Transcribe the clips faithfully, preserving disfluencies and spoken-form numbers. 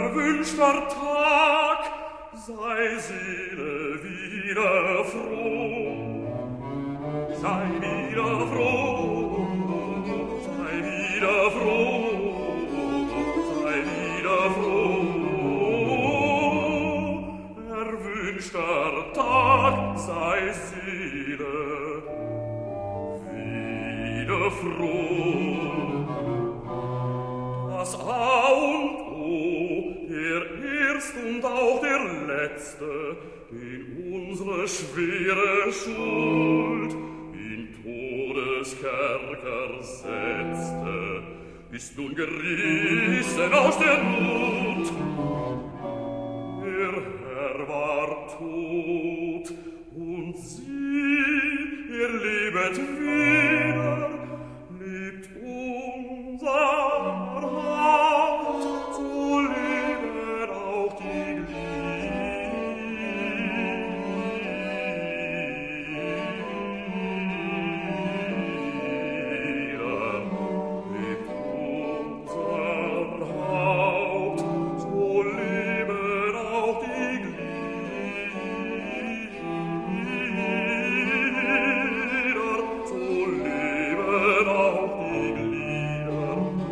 erwünschter Tag, sei Seele wieder froh, sei wieder froh, sei wieder froh, sei wieder froh, erwünschter Tag, sei Seele wieder froh. Das A und O, der Erst und auch der Letzte, den unsere schwere Schuld in Todeskerker setzte, ist nun gerissen aus der Not. Der Herr war tot, und sie, er lebet wieder, lebt unser Haupt, so leben auch die Glieder. Lebt unser Haupt, so leben auch die Glieder, so leben auch die Glieder.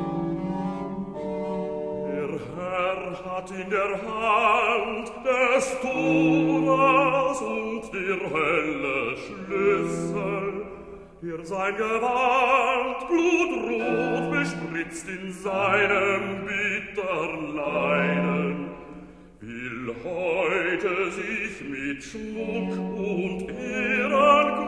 Der Herr hat in der Hand des Todes und der Hölle Schlüssel, der sein Gewand blutrot bespritzt in seinem bittern Leiden, will heute sich mit Schmuck und Ehren